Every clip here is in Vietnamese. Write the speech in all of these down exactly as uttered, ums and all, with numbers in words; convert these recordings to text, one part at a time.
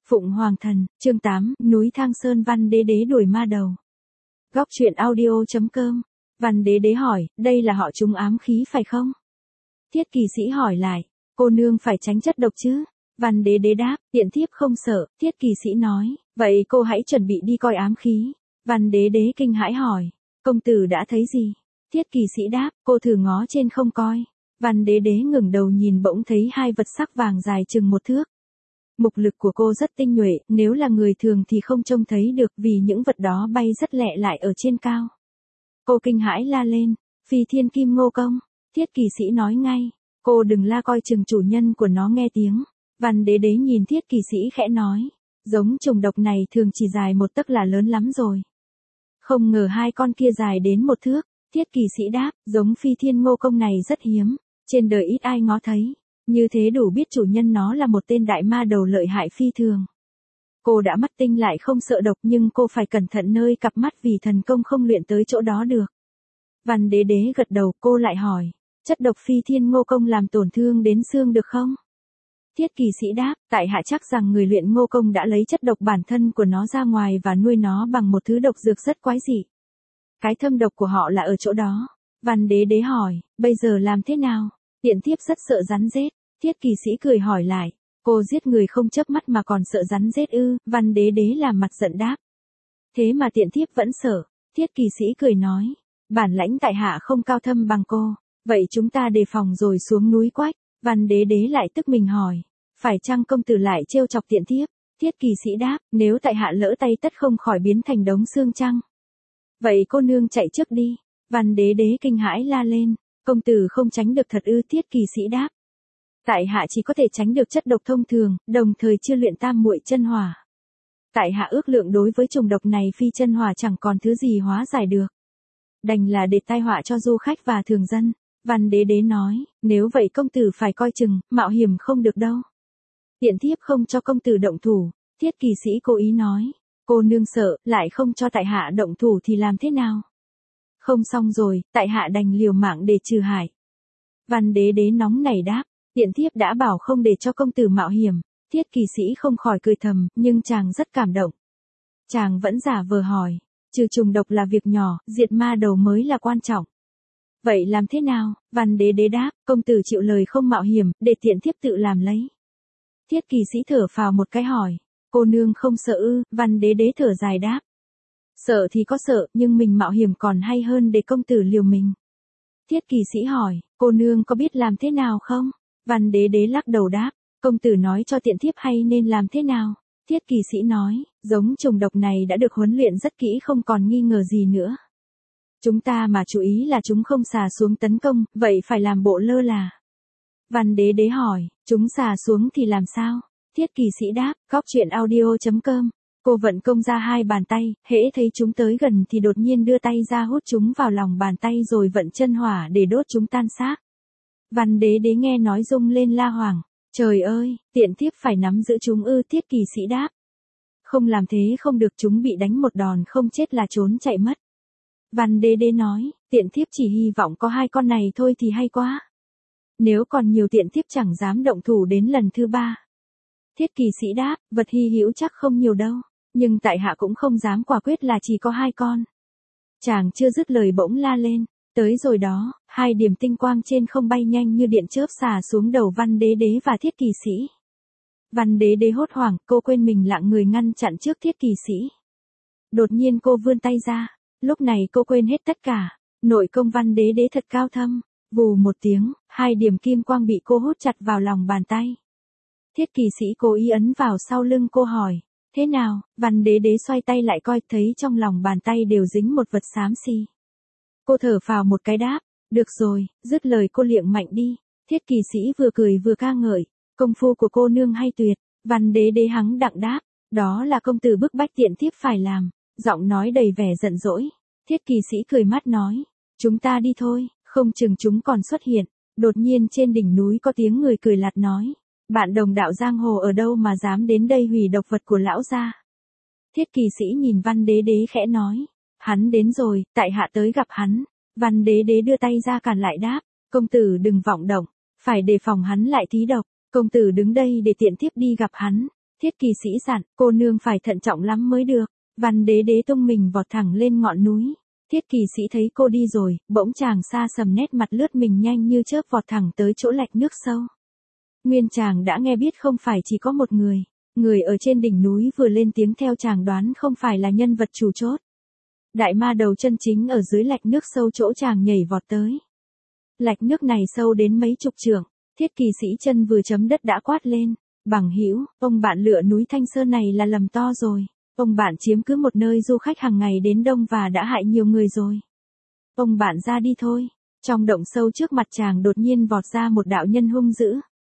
Phụng Hoàng Thần, chương tám, núi Thang Sơn Văn Đế Đế đuổi ma đầu. Góc truyện audio.com. Văn Đế Đế hỏi, đây là họ trúng ám khí phải không? Thiết Kỳ Sĩ hỏi lại, cô nương phải tránh chất độc chứ? Văn Đế Đế đáp, tiện thiếp không sợ. Thiết Kỳ Sĩ nói, vậy cô hãy chuẩn bị đi coi ám khí. Văn Đế Đế kinh hãi hỏi, công tử đã thấy gì? Thiết Kỳ Sĩ đáp, cô thử ngó trên không coi. Văn Đế Đế ngẩng đầu nhìn bỗng thấy hai vật sắc vàng dài chừng một thước. Mục lực của cô rất tinh nhuệ, nếu là người thường thì không trông thấy được vì những vật đó bay rất lẹ lại ở trên cao. Cô kinh hãi la lên, Phi Thiên Kim Ngô Công. Thiết Kỳ Sĩ nói ngay, cô đừng la coi chừng chủ nhân của nó nghe tiếng. Văn Đế Đế nhìn Thiết Kỳ Sĩ khẽ nói, giống trùng độc này thường chỉ dài một tấc là lớn lắm rồi. Không ngờ hai con kia dài đến một thước. Thiết Kỳ Sĩ đáp, giống Phi Thiên Ngô Công này rất hiếm, trên đời ít ai ngó thấy. Như thế đủ biết chủ nhân nó là một tên đại ma đầu lợi hại phi thường. Cô đã mắt tinh lại không sợ độc nhưng cô phải cẩn thận nơi cặp mắt vì thần công không luyện tới chỗ đó được. Văn Đế Đế gật đầu, cô lại hỏi, chất độc Phi Thiên Ngô Công làm tổn thương đến xương được không? Thiết Kỳ Sĩ đáp, tại hạ chắc rằng người luyện Ngô Công đã lấy chất độc bản thân của nó ra ngoài và nuôi nó bằng một thứ độc dược rất quái dị. Cái thâm độc của họ là ở chỗ đó. Văn Đế Đế hỏi, bây giờ làm thế nào? Tiện thiếp rất sợ rắn rết. Thiết Kỳ Sĩ cười hỏi lại, cô giết người không chớp mắt mà còn sợ rắn rết ư? Văn Đế Đế làm mặt giận đáp, thế mà tiện thiếp vẫn sợ. Thiết Kỳ Sĩ cười nói, bản lãnh tại hạ không cao thâm bằng cô, vậy chúng ta đề phòng rồi xuống núi quách. Văn Đế Đế lại tức mình hỏi, phải chăng công tử lại trêu chọc tiện thiếp? Thiết Kỳ Sĩ đáp, nếu tại hạ lỡ tay tất không khỏi biến thành đống xương chăng? Vậy cô nương chạy trước đi. Văn Đế Đế kinh hãi la lên, công tử không tránh được thật ư? Thiết Kỳ Sĩ đáp, tại hạ chỉ có thể tránh được chất độc thông thường, đồng thời chưa luyện tam muội chân hỏa. Tại hạ ước lượng đối với trùng độc này phi chân hỏa chẳng còn thứ gì hóa giải được. Đành là để tai họa cho du khách và thường dân. Văn Đế Đế nói, nếu vậy công tử phải coi chừng, mạo hiểm không được đâu. Tiện thiếp không cho công tử động thủ. Thiết Kỳ Sĩ cố ý nói, cô nương sợ, lại không cho tại hạ động thủ thì làm thế nào? Không xong rồi, tại hạ đành liều mạng để trừ hại. Văn Đế Đế nóng nảy đáp, tiện thiếp đã bảo không để cho công tử mạo hiểm. Thiết Kỳ Sĩ không khỏi cười thầm, nhưng chàng rất cảm động. Chàng vẫn giả vờ hỏi, trừ trùng độc là việc nhỏ, diệt ma đầu mới là quan trọng. Vậy làm thế nào? Văn Đế Đế đáp, công tử chịu lời không mạo hiểm, để tiện thiếp tự làm lấy. Thiết Kỳ Sĩ thở phào một cái hỏi, cô nương không sợ ư? Văn Đế Đế thở dài đáp, sợ thì có sợ, nhưng mình mạo hiểm còn hay hơn để công tử liều mình. Thiết Kỳ Sĩ hỏi, cô nương có biết làm thế nào không? Văn Đế Đế lắc đầu đáp, công tử nói cho tiện thiếp hay nên làm thế nào? Thiết Kỳ Sĩ nói, giống trùng độc này đã được huấn luyện rất kỹ không còn nghi ngờ gì nữa. Chúng ta mà chú ý là chúng không xà xuống tấn công, vậy phải làm bộ lơ là. Văn Đế Đế hỏi, chúng xà xuống thì làm sao? Thiết Kỳ Sĩ đáp, góc truyện audio.com. Cô vận công ra hai bàn tay, hễ thấy chúng tới gần thì đột nhiên đưa tay ra hút chúng vào lòng bàn tay rồi vận chân hỏa để đốt chúng tan xác. Văn Đế Đế nghe nói rung lên la hoảng, trời ơi, tiện thiếp phải nắm giữ chúng ư? Thiết Kỳ Sĩ đáp, không làm thế không được, chúng bị đánh một đòn không chết là trốn chạy mất. Văn Đế Đế nói, tiện thiếp chỉ hy vọng có hai con này thôi thì hay quá. Nếu còn nhiều tiện thiếp chẳng dám động thủ đến lần thứ ba. Thiết Kỳ Sĩ đáp, vật hy hữu chắc không nhiều đâu, nhưng tại hạ cũng không dám quả quyết là chỉ có hai con. Chàng chưa dứt lời bỗng la lên, tới rồi đó, hai điểm tinh quang trên không bay nhanh như điện chớp xà xuống đầu Văn Đế Đế và Thiết Kỳ Sĩ. Văn Đế Đế hốt hoảng, cô quên mình lặng người ngăn chặn trước Thiết Kỳ Sĩ. Đột nhiên cô vươn tay ra, lúc này cô quên hết tất cả, nội công Văn Đế Đế thật cao thâm, vù một tiếng, hai điểm kim quang bị cô hút chặt vào lòng bàn tay. Thiết Kỳ Sĩ cố ý ấn vào sau lưng cô hỏi, thế nào? Văn Đế Đế xoay tay lại coi thấy trong lòng bàn tay đều dính một vật xám xì. Cô thở phào một cái đáp, được rồi, dứt lời cô liệng mạnh đi. Thiết Kỳ Sĩ vừa cười vừa ca ngợi, công phu của cô nương hay tuyệt. Văn Đế Đế hắng đặng đáp, đó là công tử bức bách tiện thiếp phải làm. Giọng nói đầy vẻ giận dỗi. Thiết Kỳ Sĩ cười mắt nói, chúng ta đi thôi, không chừng chúng còn xuất hiện. Đột nhiên trên đỉnh núi có tiếng người cười lạt nói, bạn đồng đạo giang hồ ở đâu mà dám đến đây hủy độc vật của lão gia? Thiết Kỳ Sĩ nhìn Văn Đế Đế khẽ nói, hắn đến rồi, tại hạ tới gặp hắn. Văn Đế Đế đưa tay ra cản lại đáp, công tử đừng vọng động, phải đề phòng hắn lại thí độc, công tử đứng đây để tiện thiếp đi gặp hắn. Thiết kỳ sĩ dặn, cô nương phải thận trọng lắm mới được. Văn đế đế tung mình vọt thẳng lên ngọn núi. Thiết kỳ sĩ thấy cô đi rồi, bỗng chàng xa sầm nét mặt lướt mình nhanh như chớp vọt thẳng tới chỗ lạch nước sâu. Nguyên chàng đã nghe biết không phải chỉ có một người. Người ở trên đỉnh núi vừa lên tiếng theo chàng đoán không phải là nhân vật chủ chốt. Đại ma đầu chân chính ở dưới lạch nước sâu chỗ chàng nhảy vọt tới. Lạch nước này sâu đến mấy chục trượng, thiết kỳ sĩ chân vừa chấm đất đã quát lên. Bằng hữu, ông bạn lựa núi Thanh Sơn này là lầm to rồi. Ông bạn chiếm cứ một nơi du khách hàng ngày đến đông và đã hại nhiều người rồi. Ông bạn ra đi thôi. Trong động sâu trước mặt chàng đột nhiên vọt ra một đạo nhân hung dữ.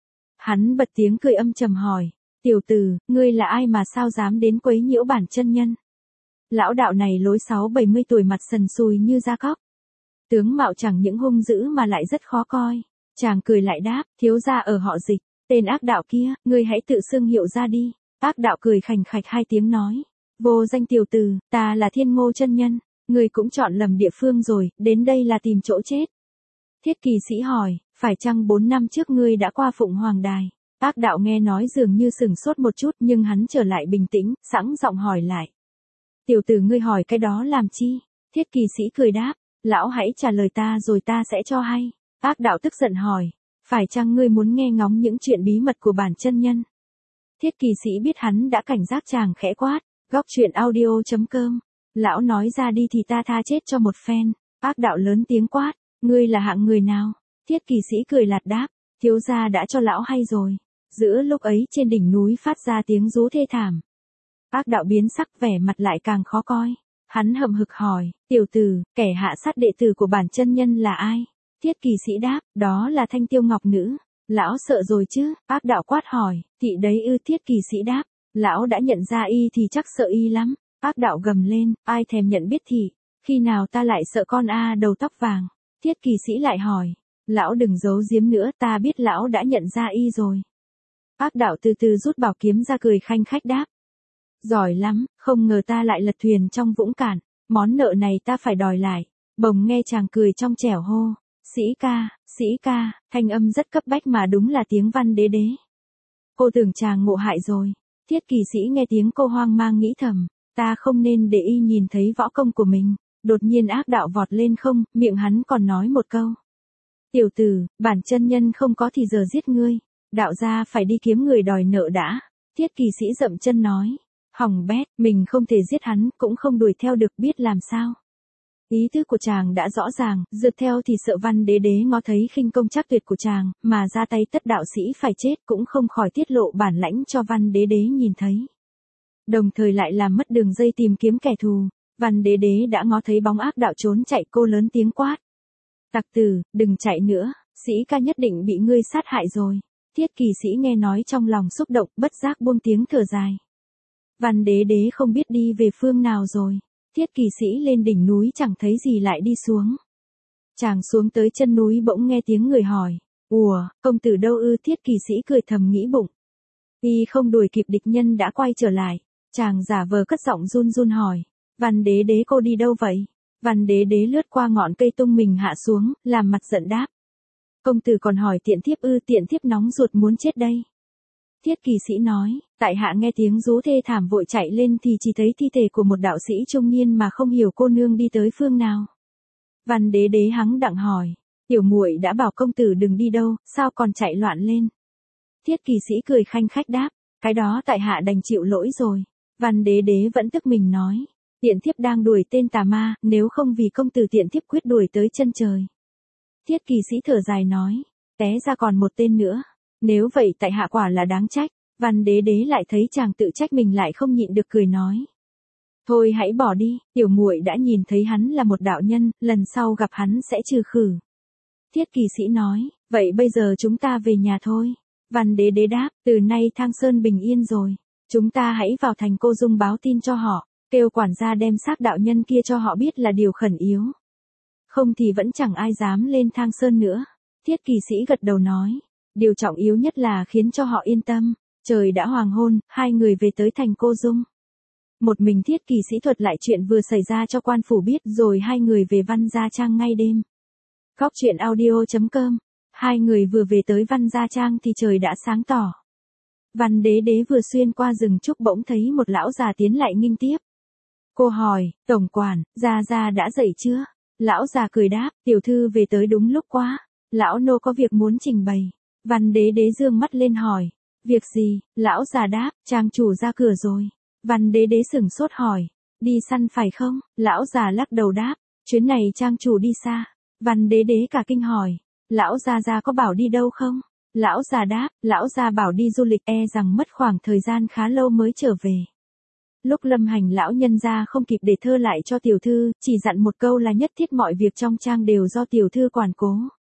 Hắn bật tiếng cười âm trầm hỏi. Tiểu tử, ngươi là ai mà sao dám đến quấy nhiễu bản chân nhân? Lão đạo này lối sáu bảy mươi tuổi mặt sần sùi như da cóc. Tướng mạo chẳng những hung dữ mà lại rất khó coi. Chàng cười lại đáp, thiếu gia ở họ Dịch. Tên ác đạo kia, ngươi hãy tự xưng hiệu ra đi. Ác đạo cười khành khạch hai tiếng nói. Vô danh tiểu tử, ta là Thiên Ngô chân nhân. Ngươi cũng chọn lầm địa phương rồi, đến đây là tìm chỗ chết. Thiết kỳ sĩ hỏi, phải chăng bốn năm trước ngươi đã qua Phụng Hoàng Đài? Ác đạo nghe nói dường như sửng sốt một chút nhưng hắn trở lại bình tĩnh, sẵn giọng hỏi lại. Tiểu tử ngươi hỏi cái đó làm chi? Thiết kỳ sĩ cười đáp, lão hãy trả lời ta rồi ta sẽ cho hay. Ác đạo tức giận hỏi, phải chăng ngươi muốn nghe ngóng những chuyện bí mật của bản chân nhân? Thiết kỳ sĩ biết hắn đã cảnh giác chàng khẽ quát, góc truyện audio chấm com. Lão nói ra đi thì ta tha chết cho một phen. Ác đạo lớn tiếng quát, ngươi là hạng người nào? Thiết kỳ sĩ cười lạt đáp, thiếu gia đã cho lão hay rồi. Giữa lúc ấy trên đỉnh núi phát ra tiếng rú thê thảm. Ác đạo biến sắc vẻ mặt lại càng khó coi. Hắn hậm hực hỏi, tiểu tử, kẻ hạ sát đệ tử của bản chân nhân là ai? Thiết kỳ sĩ đáp, đó là Thanh Tiêu Ngọc Nữ. Lão sợ rồi chứ? Ác đạo quát hỏi, thị đấy ư? Thiết kỳ sĩ đáp, lão đã nhận ra y thì chắc sợ y lắm. Ác đạo gầm lên, ai thèm nhận biết thị, khi nào ta lại sợ con a đầu tóc vàng. Thiết kỳ sĩ lại hỏi, lão đừng giấu giếm nữa, ta biết lão đã nhận ra y rồi. Ác đạo từ từ rút bảo kiếm ra cười khanh khách đáp. Giỏi lắm, không ngờ ta lại lật thuyền trong vũng cạn, món nợ này ta phải đòi lại. Bồng nghe chàng cười trong trẻo hô, sĩ ca, sĩ ca, thanh âm rất cấp bách mà đúng là tiếng Văn đế đế. Cô tưởng chàng ngộ hại rồi. Thiết kỳ sĩ nghe tiếng cô hoang mang nghĩ thầm, ta không nên để y nhìn thấy võ công của mình. Đột nhiên ác đạo vọt lên không, miệng hắn còn nói một câu. Tiểu tử, bản chân nhân không có thì giờ giết ngươi. Đạo gia phải đi kiếm người đòi nợ đã. Thiết kỳ sĩ dậm chân nói. Hỏng bét, mình không thể giết hắn, cũng không đuổi theo được, biết làm sao. Ý tứ của chàng đã rõ ràng, rượt theo thì sợ Văn đế đế ngó thấy khinh công chắc tuyệt của chàng, mà ra tay tất đạo sĩ phải chết cũng không khỏi tiết lộ bản lãnh cho Văn đế đế nhìn thấy. Đồng thời lại làm mất đường dây tìm kiếm kẻ thù. Văn đế đế đã ngó thấy bóng ác đạo trốn chạy, cô lớn tiếng quát. Tặc tử, đừng chạy nữa, sĩ ca nhất định bị ngươi sát hại rồi. Thiết kỳ sĩ nghe nói trong lòng xúc động, bất giác buông tiếng thở dài. Văn đế đế không biết đi về phương nào rồi. Thiết kỳ sĩ lên đỉnh núi chẳng thấy gì lại đi xuống. Chàng xuống tới chân núi bỗng nghe tiếng người hỏi. Ủa, công tử đâu ư? Thiết kỳ sĩ cười thầm nghĩ bụng. Y không đuổi kịp địch nhân đã quay trở lại. Chàng giả vờ cất giọng run run hỏi. Văn đế đế cô đi đâu vậy? Văn đế đế lướt qua ngọn cây tung mình hạ xuống, làm mặt giận đáp. Công tử còn hỏi tiện thiếp ư? Tiện thiếp nóng ruột muốn chết đây. Thiết kỳ sĩ nói, tại hạ nghe tiếng rú thê thảm vội chạy lên thì chỉ thấy thi thể của một đạo sĩ trung niên mà không hiểu cô nương đi tới phương nào. Văn đế đế hắng đặng hỏi, tiểu muội đã bảo công tử đừng đi đâu, sao còn chạy loạn lên? Thiết kỳ sĩ cười khanh khách đáp, cái đó tại hạ đành chịu lỗi rồi. Văn đế đế vẫn tức mình nói, tiện thiếp đang đuổi tên tà ma, nếu không vì công tử tiện thiếp quyết đuổi tới chân trời. Thiết kỳ sĩ thở dài nói, té ra còn một tên nữa. Nếu vậy tại hạ quả là đáng trách. Văn đế đế lại thấy chàng tự trách mình lại không nhịn được cười nói. Thôi hãy bỏ đi, tiểu muội đã nhìn thấy hắn là một đạo nhân, lần sau gặp hắn sẽ trừ khử. Thiết kỳ sĩ nói, vậy bây giờ chúng ta về nhà thôi. Văn đế đế đáp, từ nay Thang Sơn bình yên rồi. Chúng ta hãy vào thành Cô Dung báo tin cho họ, kêu quản gia đem xác đạo nhân kia cho họ biết là điều khẩn yếu. Không thì vẫn chẳng ai dám lên Thang Sơn nữa. Thiết kỳ sĩ gật đầu nói. Điều trọng yếu nhất là khiến cho họ yên tâm. Trời đã hoàng hôn, hai người về tới thành Cô Dung. Một mình thiết kỳ sĩ thuật lại chuyện vừa xảy ra cho quan phủ biết rồi hai người về Văn Gia Trang ngay đêm. Góc truyện audio chấm com. Hai người vừa về tới Văn Gia Trang thì trời đã sáng tỏ. Văn Đế Đế vừa xuyên qua rừng trúc bỗng thấy một lão già tiến lại nghênh tiếp. Cô hỏi, tổng quản, gia gia đã dậy chưa? Lão già cười đáp, tiểu thư về tới đúng lúc quá. Lão nô có việc muốn trình bày. Văn Đế Đế dương mắt lên hỏi, việc gì? Lão già đáp, trang chủ ra cửa rồi. Văn Đế Đế sửng sốt hỏi, đi săn phải không? Lão già lắc đầu đáp, chuyến này trang chủ đi xa. Văn Đế Đế cả kinh hỏi, lão gia gia có bảo đi đâu không? Lão già đáp, lão gia bảo đi du lịch, e rằng mất khoảng thời gian khá lâu mới trở về. Lúc lâm hành lão nhân gia không kịp để thơ lại cho tiểu thư, chỉ dặn một câu là nhất thiết mọi việc trong trang đều do tiểu thư quản cố.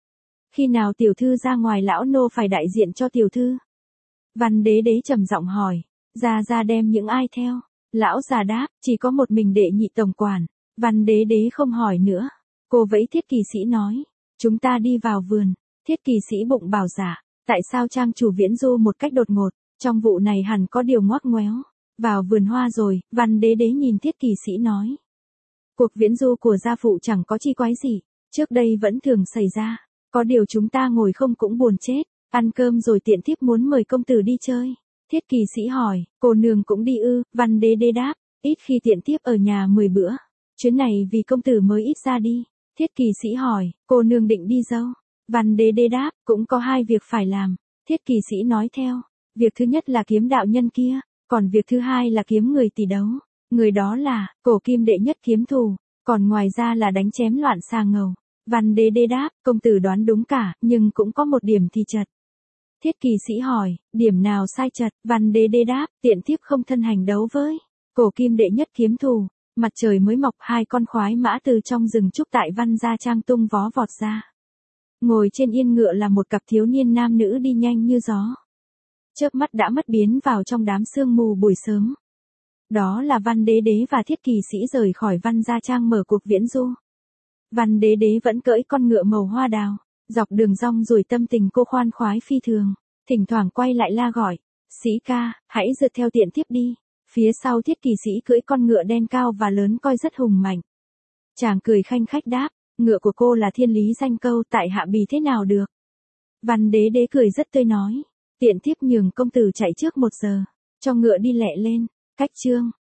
Khi nào tiểu thư ra ngoài lão nô phải đại diện cho tiểu thư. Văn Đế Đế trầm giọng hỏi, gia gia đem những ai theo? Lão già đáp, chỉ có một mình đệ nhị tổng quản. Văn Đế Đế không hỏi nữa. Cô vẫy Thiết Kỳ Sĩ nói, chúng ta đi vào vườn. Thiết Kỳ Sĩ bụng bảo dạ, tại sao trang chủ viễn du một cách đột ngột, trong vụ này hẳn có điều ngoắc ngoéo. Vào vườn hoa rồi, Văn Đế Đế nhìn Thiết Kỳ Sĩ nói. Cuộc viễn du của gia phụ chẳng có chi quái gì, trước đây vẫn thường xảy ra, có điều chúng ta ngồi không cũng buồn chết, ăn cơm rồi tiện thiếp muốn mời công tử đi chơi. Thiết Kỳ Sĩ hỏi, cô nương cũng đi ư? Văn Đế Đế đáp, ít khi tiện thiếp ở nhà mười bữa, chuyến này vì công tử mới ít ra đi. Thiết Kỳ Sĩ hỏi, cô nương định đi đâu? Văn Đế Đế đáp, cũng có hai việc phải làm. Thiết Kỳ Sĩ nói theo, việc thứ nhất là kiếm đạo nhân kia, còn việc thứ hai là kiếm người tỷ đấu. Người đó là, cổ kim đệ nhất kiếm thù, còn ngoài ra là đánh chém loạn xà ngầu. Văn Đế Đế đáp, công tử đoán đúng cả, nhưng cũng có một điểm thì chật. Thiết Kỳ Sĩ hỏi, điểm nào sai chật? Văn Đế Đế đáp, tiện thiếp không thân hành đấu với cổ kim đệ nhất kiếm thù. Mặt trời mới mọc, hai con khoái mã từ trong rừng trúc tại Văn Gia Trang tung vó vọt ra. Ngồi trên yên ngựa là một cặp thiếu niên nam nữ đi nhanh như gió. Chớp mắt đã mất biến vào trong đám sương mù buổi sớm. Đó là Văn Đế Đế và Thiết Kỳ Sĩ rời khỏi Văn Gia Trang mở cuộc viễn du. Văn Đế Đế vẫn cưỡi con ngựa màu hoa đào, dọc đường rong ruổi tâm tình cô khoan khoái phi thường, thỉnh thoảng quay lại la gọi, Sĩ ca, hãy rượt theo tiện thiếp đi. Phía sau Thiết Kỳ Sĩ cưỡi con ngựa đen cao và lớn coi rất hùng mạnh. Chàng cười khanh khách đáp, ngựa của cô là thiên lý danh câu, tại hạ bì thế nào được. Văn Đế Đế cười rất tươi nói, tiện thiếp nhường công tử chạy trước một giờ, cho ngựa đi lẹ lên. Cách chương